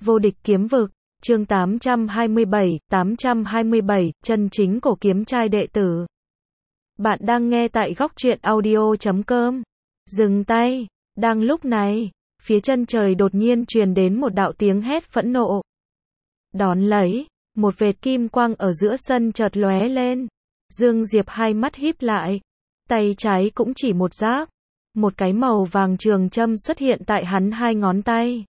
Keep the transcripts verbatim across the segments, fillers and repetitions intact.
Vô địch kiếm vực, chương tám trăm hai mươi bảy, tám trăm hai mươi bảy, chân chính cổ kiếm trai đệ tử. Bạn đang nghe tại góc truyện audio chấm com. Dừng tay, đang lúc này, phía chân trời đột nhiên truyền đến một đạo tiếng hét phẫn nộ. Đón lấy, một vệt kim quang ở giữa sân chợt lóe lên. Dương Diệp hai mắt híp lại, tay trái cũng chỉ một giác, một cái màu vàng trường châm xuất hiện tại hắn hai ngón tay.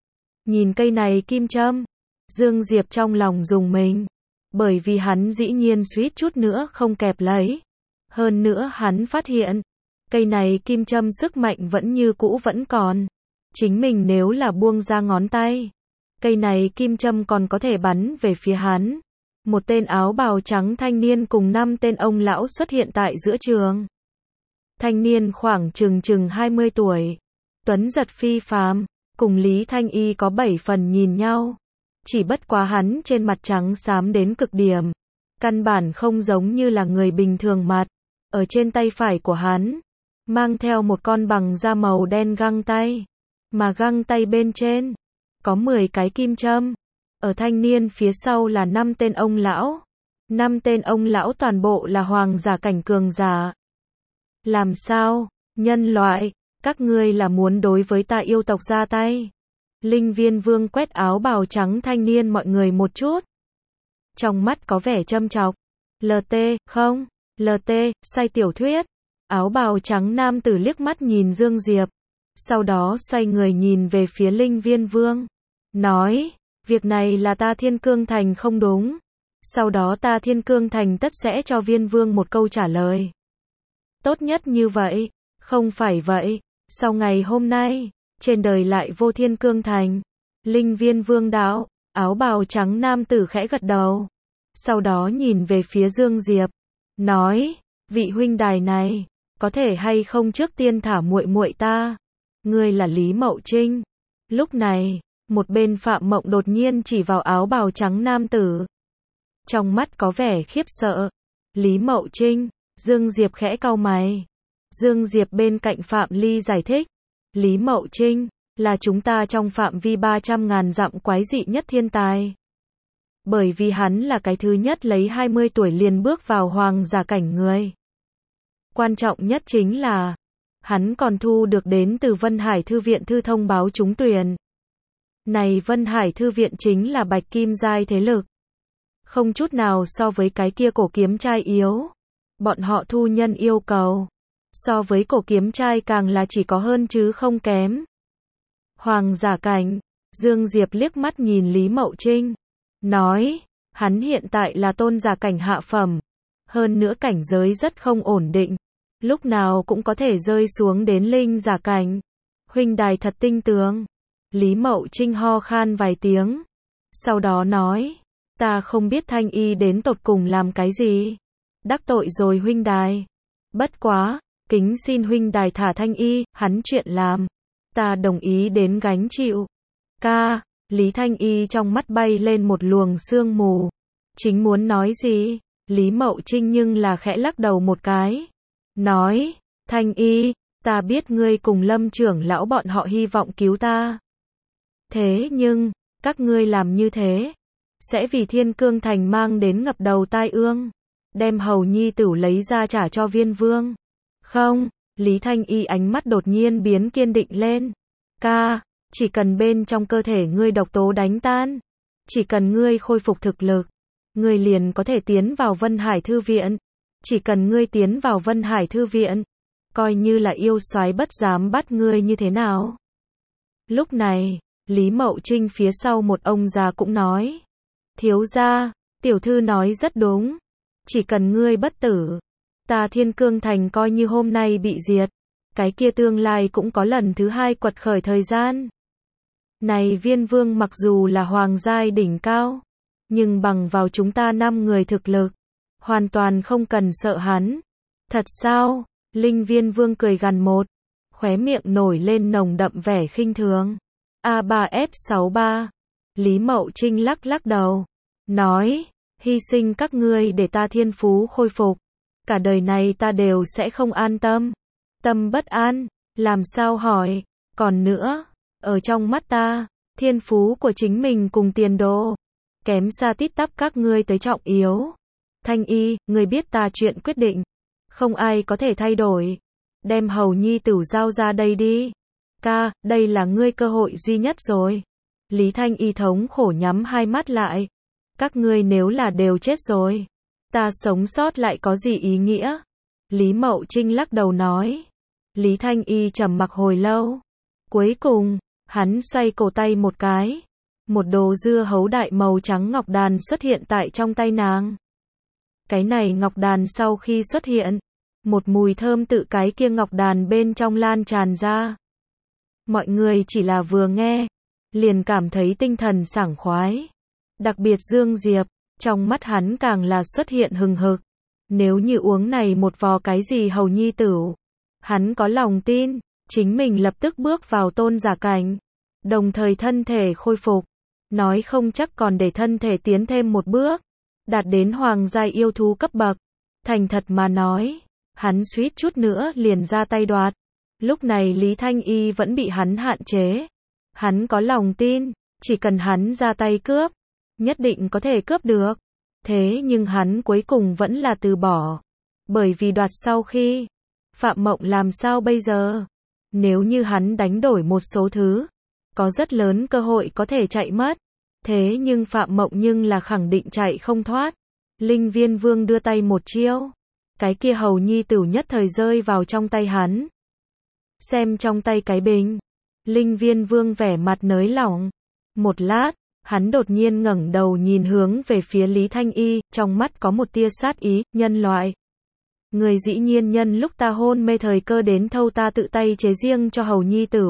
Nhìn cây này kim châm, Dương Diệp trong lòng rùng mình, bởi vì hắn dĩ nhiên suýt chút nữa không kẹp lấy. Hơn nữa hắn phát hiện, cây này kim châm sức mạnh vẫn như cũ vẫn còn. Chính mình nếu là buông ra ngón tay, cây này kim châm còn có thể bắn về phía hắn. Một tên áo bào trắng thanh niên cùng năm tên ông lão xuất hiện tại giữa trường. Thanh niên khoảng chừng chừng hai mươi tuổi, tuấn giật phi phàm, cùng Lý Thanh Y có bảy phần nhìn nhau. Chỉ bất quá hắn trên mặt trắng xám đến cực điểm, căn bản không giống như là người bình thường mặt. Ở trên tay phải của hắn, mang theo một con bằng da màu đen găng tay, mà găng tay bên trên có mười cái kim châm. Ở thanh niên phía sau là năm tên ông lão. Năm tên ông lão toàn bộ là hoàng giả cảnh cường giả. Làm sao, nhân loại, các ngươi là muốn đối với ta yêu tộc ra tay? Linh Viên Vương quét áo bào trắng thanh niên mọi người một chút. Trong mắt có vẻ châm chọc. lờ tê, không, lờ tê, say tiểu thuyết. Áo bào trắng nam tử liếc mắt nhìn Dương Diệp. Sau đó xoay người nhìn về phía Linh Viên Vương. Nói, việc này là ta Thiên Cương Thành không đúng. Sau đó ta Thiên Cương Thành tất sẽ cho Viên Vương một câu trả lời. Tốt nhất như vậy, không phải vậy, sau ngày hôm nay, trên đời lại vô Thiên Cương Thành. Linh Viên Vương đạo, áo bào trắng nam tử khẽ gật đầu. Sau đó nhìn về phía Dương Diệp, nói, vị huynh đài này, có thể hay không trước tiên thả muội muội ta? Ngươi là Lý Mậu Trinh. Lúc này, một bên Phạm Mộng đột nhiên chỉ vào áo bào trắng nam tử. Trong mắt có vẻ khiếp sợ. Lý Mậu Trinh, Dương Diệp khẽ cau mày. Dương Diệp bên cạnh Phạm Ly giải thích. Lý Mậu Trinh, là chúng ta trong phạm vi ba trăm ngàn dặm quái dị nhất thiên tài. Bởi vì hắn là cái thứ nhất lấy hai mươi tuổi liền bước vào hoàng giả cảnh người. Quan trọng nhất chính là, hắn còn thu được đến từ Vân Hải Thư Viện thư thông báo trúng tuyển. Này Vân Hải Thư Viện chính là bạch kim giai thế lực. Không chút nào so với cái kia cổ kiếm trai yếu. Bọn họ thu nhân yêu cầu. So với cổ kiếm trai càng là chỉ có hơn chứ không kém. Hoàng giả cảnh, Dương Diệp liếc mắt nhìn Lý Mậu Trinh. Nói, hắn hiện tại là tôn giả cảnh hạ phẩm. Hơn nữa cảnh giới rất không ổn định. Lúc nào cũng có thể rơi xuống đến linh giả cảnh. Huynh đài thật tinh tường. Lý Mậu Trinh ho khan vài tiếng. Sau đó nói, ta không biết Thanh Y đến tột cùng làm cái gì. Đắc tội rồi huynh đài. Bất quá, kính xin huynh đài thả Thanh Y, hắn chuyện làm. Ta đồng ý đến gánh chịu. Ca, Lý Thanh Y trong mắt bay lên một luồng sương mù. Chính muốn nói gì? Lý Mậu Trinh nhưng là khẽ lắc đầu một cái. Nói, Thanh Y, ta biết ngươi cùng Lâm trưởng lão bọn họ hy vọng cứu ta. Thế nhưng, các ngươi làm như thế, sẽ vì Thiên Cương Thành mang đến ngập đầu tai ương. Đem hầu nhi tử lấy ra trả cho Viên Vương. Không, Lý Thanh Y ánh mắt đột nhiên biến kiên định lên. Ca, chỉ cần bên trong cơ thể ngươi độc tố đánh tan, chỉ cần ngươi khôi phục thực lực, ngươi liền có thể tiến vào Vân Hải Thư Viện. Chỉ cần ngươi tiến vào Vân Hải Thư Viện, coi như là yêu soái bất dám bắt ngươi như thế nào. Lúc này, Lý Mậu Trinh phía sau một ông già cũng nói. Thiếu gia, tiểu thư nói rất đúng. Chỉ cần ngươi bất tử, ta Thiên Cương Thành coi như hôm nay bị diệt, cái kia tương lai cũng có lần thứ hai quật khởi thời gian. Này Viên Vương mặc dù là hoàng giai đỉnh cao, nhưng bằng vào chúng ta năm người thực lực, hoàn toàn không cần sợ hắn. Thật sao? Linh Viên Vương cười gằn một, khóe miệng nổi lên nồng đậm vẻ khinh thường. A ba F sáu ba. Lý Mậu Trinh lắc lắc đầu, nói, hy sinh các ngươi để ta thiên phú khôi phục. Cả đời này ta đều sẽ không an tâm. Tâm bất an, làm sao hỏi, còn nữa, ở trong mắt ta, thiên phú của chính mình cùng tiền đồ, kém xa tít tắp các ngươi tới trọng yếu. Thanh Y, ngươi biết ta chuyện quyết định, không ai có thể thay đổi. Đem hầu nhi tử giao ra đây đi. Ca, đây là ngươi cơ hội duy nhất rồi. Lý Thanh Y thống khổ nhắm hai mắt lại. Các ngươi nếu là đều chết rồi, ta sống sót lại có gì ý nghĩa? Lý Mậu Trinh lắc đầu nói. Lý Thanh Y trầm mặc hồi lâu. Cuối cùng, hắn xoay cổ tay một cái. Một đồ dưa hấu đại màu trắng ngọc đàn xuất hiện tại trong tay nàng. Cái này ngọc đàn sau khi xuất hiện, một mùi thơm tự cái kia ngọc đàn bên trong lan tràn ra. Mọi người chỉ là vừa nghe, liền cảm thấy tinh thần sảng khoái. Đặc biệt Dương Diệp, trong mắt hắn càng là xuất hiện hừng hực. Nếu như uống này một vò cái gì hầu nhi tửu, hắn có lòng tin, chính mình lập tức bước vào tôn giả cảnh, đồng thời thân thể khôi phục, nói không chắc còn để thân thể tiến thêm một bước, đạt đến hoàng giai yêu thú cấp bậc. Thành thật mà nói, hắn suýt chút nữa liền ra tay đoạt. Lúc này Lý Thanh Y vẫn bị hắn hạn chế. Hắn có lòng tin, chỉ cần hắn ra tay cướp, nhất định có thể cướp được. Thế nhưng hắn cuối cùng vẫn là từ bỏ. Bởi vì đoạt sau khi, Phạm Mộng làm sao bây giờ? Nếu như hắn đánh đổi một số thứ, có rất lớn cơ hội có thể chạy mất. Thế nhưng Phạm Mộng nhưng là khẳng định chạy không thoát. Linh Viên Vương đưa tay một chiêu. Cái kia hầu nhi tử nhất thời rơi vào trong tay hắn. Xem trong tay cái bình. Linh Viên Vương vẻ mặt nới lỏng. Một lát, hắn đột nhiên ngẩng đầu nhìn hướng về phía Lý Thanh Y, trong mắt có một tia sát ý, nhân loại. Người dĩ nhiên nhân lúc ta hôn mê thời cơ đến thâu ta tự tay chế riêng cho hầu nhi tử.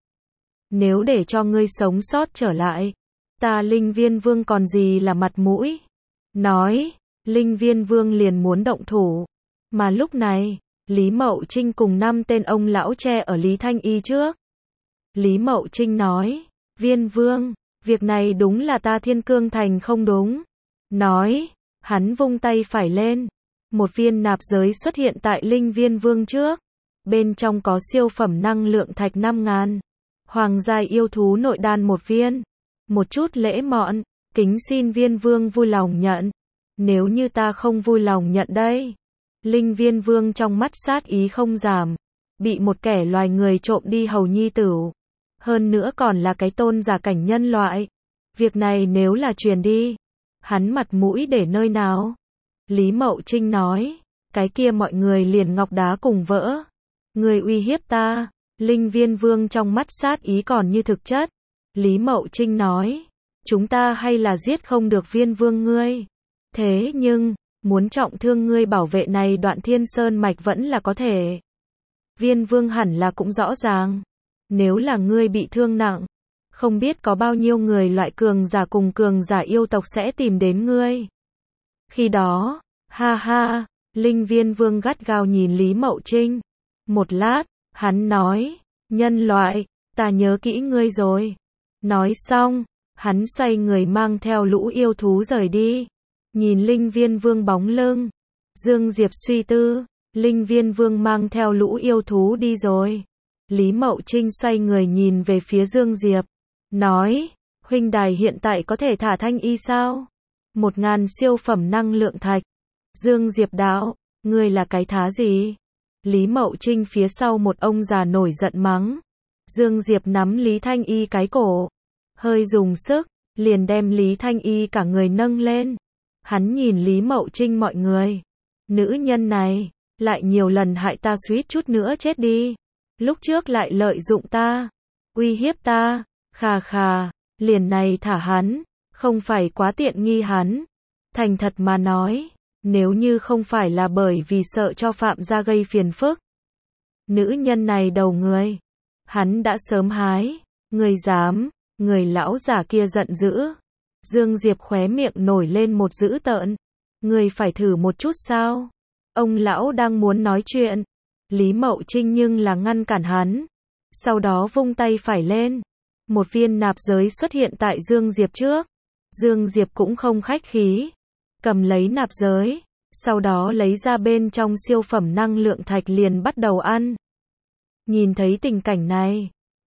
Nếu để cho ngươi sống sót trở lại, ta Linh Viên Vương còn gì là mặt mũi. Nói, Linh Viên Vương liền muốn động thủ. Mà lúc này, Lý Mậu Trinh cùng năm tên ông lão tre ở Lý Thanh Y trước. Lý Mậu Trinh nói, Viên Vương, việc này đúng là ta Thiên Cương Thành không đúng. Nói, hắn vung tay phải lên. Một viên nạp giới xuất hiện tại Linh Viên Vương trước. Bên trong có siêu phẩm năng lượng thạch năm ngàn. Hoàng giai yêu thú nội đan một viên. Một chút lễ mọn, kính xin Viên Vương vui lòng nhận. Nếu như ta không vui lòng nhận đây. Linh Viên Vương trong mắt sát ý không giảm. Bị một kẻ loài người trộm đi hầu nhi tử. Hơn nữa còn là cái tôn giả cảnh nhân loại. Việc này nếu là truyền đi, hắn mặt mũi để nơi nào? Lý Mậu Trinh nói, cái kia mọi người liền ngọc đá cùng vỡ. Người uy hiếp ta. Linh Viên Vương trong mắt sát ý còn như thực chất. Lý Mậu Trinh nói, chúng ta hay là giết không được Viên Vương ngươi. Thế nhưng, muốn trọng thương ngươi bảo vệ này Đoạn Thiên Sơn mạch vẫn là có thể. Viên Vương hẳn là cũng rõ ràng. Nếu là ngươi bị thương nặng, không biết có bao nhiêu người loại cường giả cùng cường giả yêu tộc sẽ tìm đến ngươi. Khi đó, ha ha, Linh Viên Vương gắt gao nhìn Lý Mậu Trinh. Một lát, hắn nói, nhân loại, ta nhớ kỹ ngươi rồi. Nói xong, hắn xoay người mang theo lũ yêu thú rời đi. Nhìn Linh Viên Vương bóng lưng, Dương Diệp suy tư, Linh Viên Vương mang theo lũ yêu thú đi rồi. Lý Mậu Trinh xoay người nhìn về phía Dương Diệp, nói, huynh đài hiện tại có thể thả Thanh Y sao? Một ngàn siêu phẩm năng lượng thạch. Dương Diệp đạo, ngươi là cái thá gì? Lý Mậu Trinh phía sau một ông già nổi giận mắng. Dương Diệp nắm Lý Thanh Y cái cổ, hơi dùng sức, liền đem Lý Thanh Y cả người nâng lên. Hắn nhìn Lý Mậu Trinh mọi người. Nữ nhân này, lại nhiều lần hại ta suýt chút nữa chết đi. Lúc trước lại lợi dụng ta, uy hiếp ta, khà khà, liền này thả hắn, không phải quá tiện nghi hắn. Thành thật mà nói, nếu như không phải là bởi vì sợ cho Phạm gia gây phiền phức, nữ nhân này đầu người, hắn đã sớm hái. Người dám, người lão giả kia giận dữ. Dương Diệp khóe miệng nổi lên một dữ tợn. Người phải thử một chút sao? Ông lão đang muốn nói chuyện. Lý Mậu Trinh nhưng là ngăn cản hắn. Sau đó vung tay phải lên. Một viên nạp giới xuất hiện tại Dương Diệp trước. Dương Diệp cũng không khách khí. Cầm lấy nạp giới. Sau đó lấy ra bên trong siêu phẩm năng lượng thạch liền bắt đầu ăn. Nhìn thấy tình cảnh này,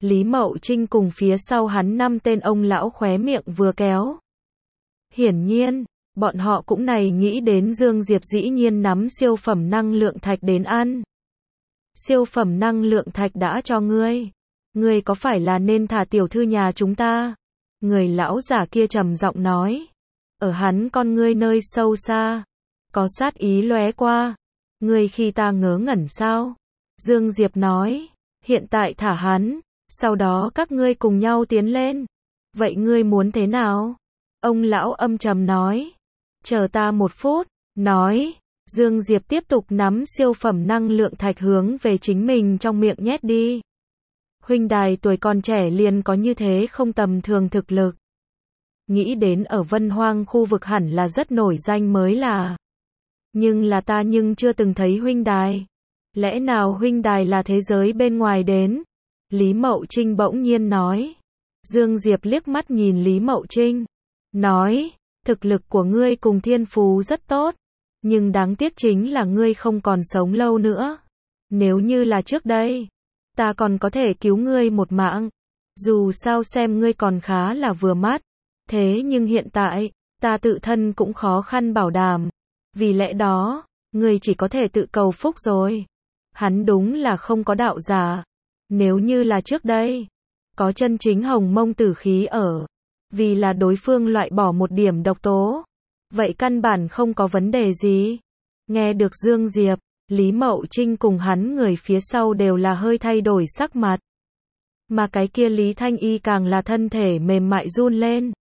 Lý Mậu Trinh cùng phía sau hắn năm tên ông lão khóe miệng vừa kéo. Hiển nhiên, bọn họ cũng này nghĩ đến Dương Diệp dĩ nhiên nắm siêu phẩm năng lượng thạch đến ăn. Siêu phẩm năng lượng thạch đã cho ngươi. Ngươi có phải là nên thả tiểu thư nhà chúng ta? Người lão giả kia trầm giọng nói. Ở hắn con ngươi nơi sâu xa, có sát ý lóe qua. Ngươi khi ta ngớ ngẩn sao? Dương Diệp nói. Hiện tại thả hắn, sau đó các ngươi cùng nhau tiến lên. Vậy ngươi muốn thế nào? Ông lão âm trầm nói. Chờ ta một phút, nói. Dương Diệp tiếp tục nắm siêu phẩm năng lượng thạch hướng về chính mình trong miệng nhét đi. Huynh đài tuổi còn trẻ liền có như thế không tầm thường thực lực. Nghĩ đến ở Vân Hoang khu vực hẳn là rất nổi danh mới là. Nhưng là ta nhưng chưa từng thấy huynh đài. Lẽ nào huynh đài là thế giới bên ngoài đến? Lý Mậu Trinh bỗng nhiên nói. Dương Diệp liếc mắt nhìn Lý Mậu Trinh. Nói, thực lực của ngươi cùng thiên phú rất tốt. Nhưng đáng tiếc chính là ngươi không còn sống lâu nữa. Nếu như là trước đây, ta còn có thể cứu ngươi một mạng. Dù sao xem ngươi còn khá là vừa mắt. Thế nhưng hiện tại, ta tự thân cũng khó khăn bảo đảm. Vì lẽ đó, ngươi chỉ có thể tự cầu phúc rồi. Hắn đúng là không có đạo giả. Nếu như là trước đây, có chân chính hồng mông tử khí ở. Vì là đối phương loại bỏ một điểm độc tố. Vậy căn bản không có vấn đề gì. Nghe được Dương Diệp, Lý Mậu Trinh cùng hắn người phía sau đều là hơi thay đổi sắc mặt. Mà cái kia Lý Thanh Y càng là thân thể mềm mại run lên.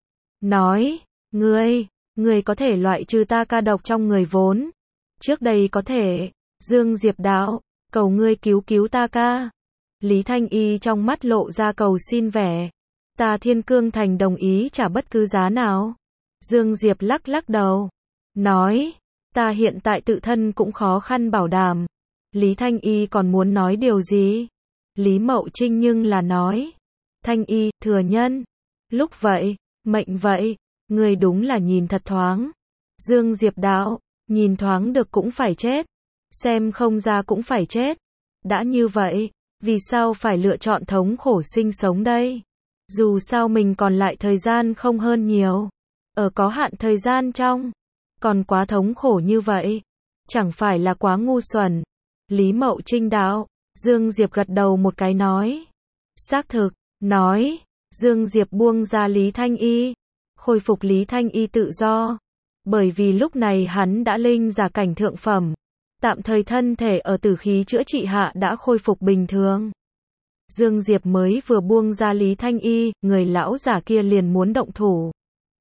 Nói, ngươi, ngươi có thể loại trừ ta ca độc trong người vốn. Trước đây có thể, Dương Diệp đạo, cầu ngươi cứu cứu ta ca. Lý Thanh Y trong mắt lộ ra cầu xin vẻ. Ta Thiên Cương Thành đồng ý trả bất cứ giá nào. Dương Diệp lắc lắc đầu. Nói, ta hiện tại tự thân cũng khó khăn bảo đảm. Lý Thanh Y còn muốn nói điều gì? Lý Mậu Trinh nhưng là nói. Thanh Y, thừa nhân. Lúc vậy, mệnh vậy, người đúng là nhìn thật thoáng. Dương Diệp đạo, nhìn thoáng được cũng phải chết. Xem không ra cũng phải chết. Đã như vậy, vì sao phải lựa chọn thống khổ sinh sống đây? Dù sao mình còn lại thời gian không hơn nhiều. Ở có hạn thời gian trong, còn quá thống khổ như vậy. Chẳng phải là quá ngu xuẩn. Lý Mậu Trinh đạo. Dương Diệp gật đầu một cái nói. Xác thực, nói. Dương Diệp buông ra Lý Thanh Y. Khôi phục Lý Thanh Y tự do. Bởi vì lúc này hắn đã linh giả cảnh thượng phẩm. Tạm thời thân thể ở tử khí chữa trị hạ đã khôi phục bình thường. Dương Diệp mới vừa buông ra Lý Thanh Y, người lão giả kia liền muốn động thủ.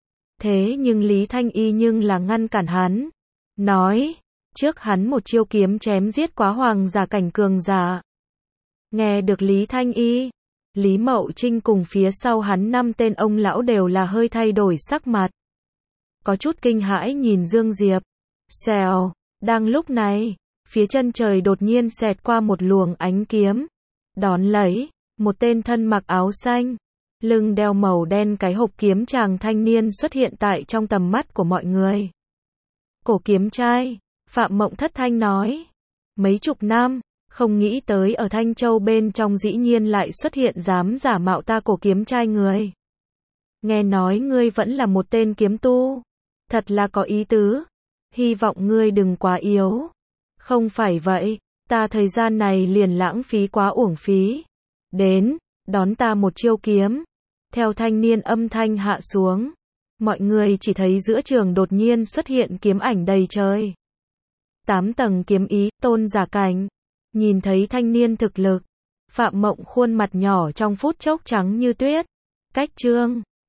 Thế nhưng Lý Thanh Y nhưng là ngăn cản hắn. Nói, trước hắn một chiêu kiếm chém giết quá hoàng giả cảnh cường giả. Nghe được Lý Thanh Y, Lý Mậu Trinh cùng phía sau hắn năm tên ông lão đều là hơi thay đổi sắc mặt. Có chút kinh hãi nhìn Dương Diệp. Xèo, đang lúc này, phía chân trời đột nhiên xẹt qua một luồng ánh kiếm. Đón lấy, một tên thân mặc áo xanh, lưng đeo màu đen cái hộp kiếm chàng thanh niên xuất hiện tại trong tầm mắt của mọi người. Cổ kiếm trai, Phạm Mộng thất thanh nói. Mấy chục năm, không nghĩ tới ở Thanh Châu bên trong dĩ nhiên lại xuất hiện dám giả mạo ta cổ kiếm trai người. Nghe nói ngươi vẫn là một tên kiếm tu. Thật là có ý tứ. Hy vọng ngươi đừng quá yếu. Không phải vậy, ta thời gian này liền lãng phí quá uổng phí. Đến, đón ta một chiêu kiếm. Theo thanh niên âm thanh hạ xuống, mọi người chỉ thấy giữa trường đột nhiên xuất hiện kiếm ảnh đầy trời. Tám tầng kiếm ý, tôn giả cảnh. Nhìn thấy thanh niên thực lực, Phạm Mộng khuôn mặt nhỏ trong phút chốc trắng như tuyết. Cách chương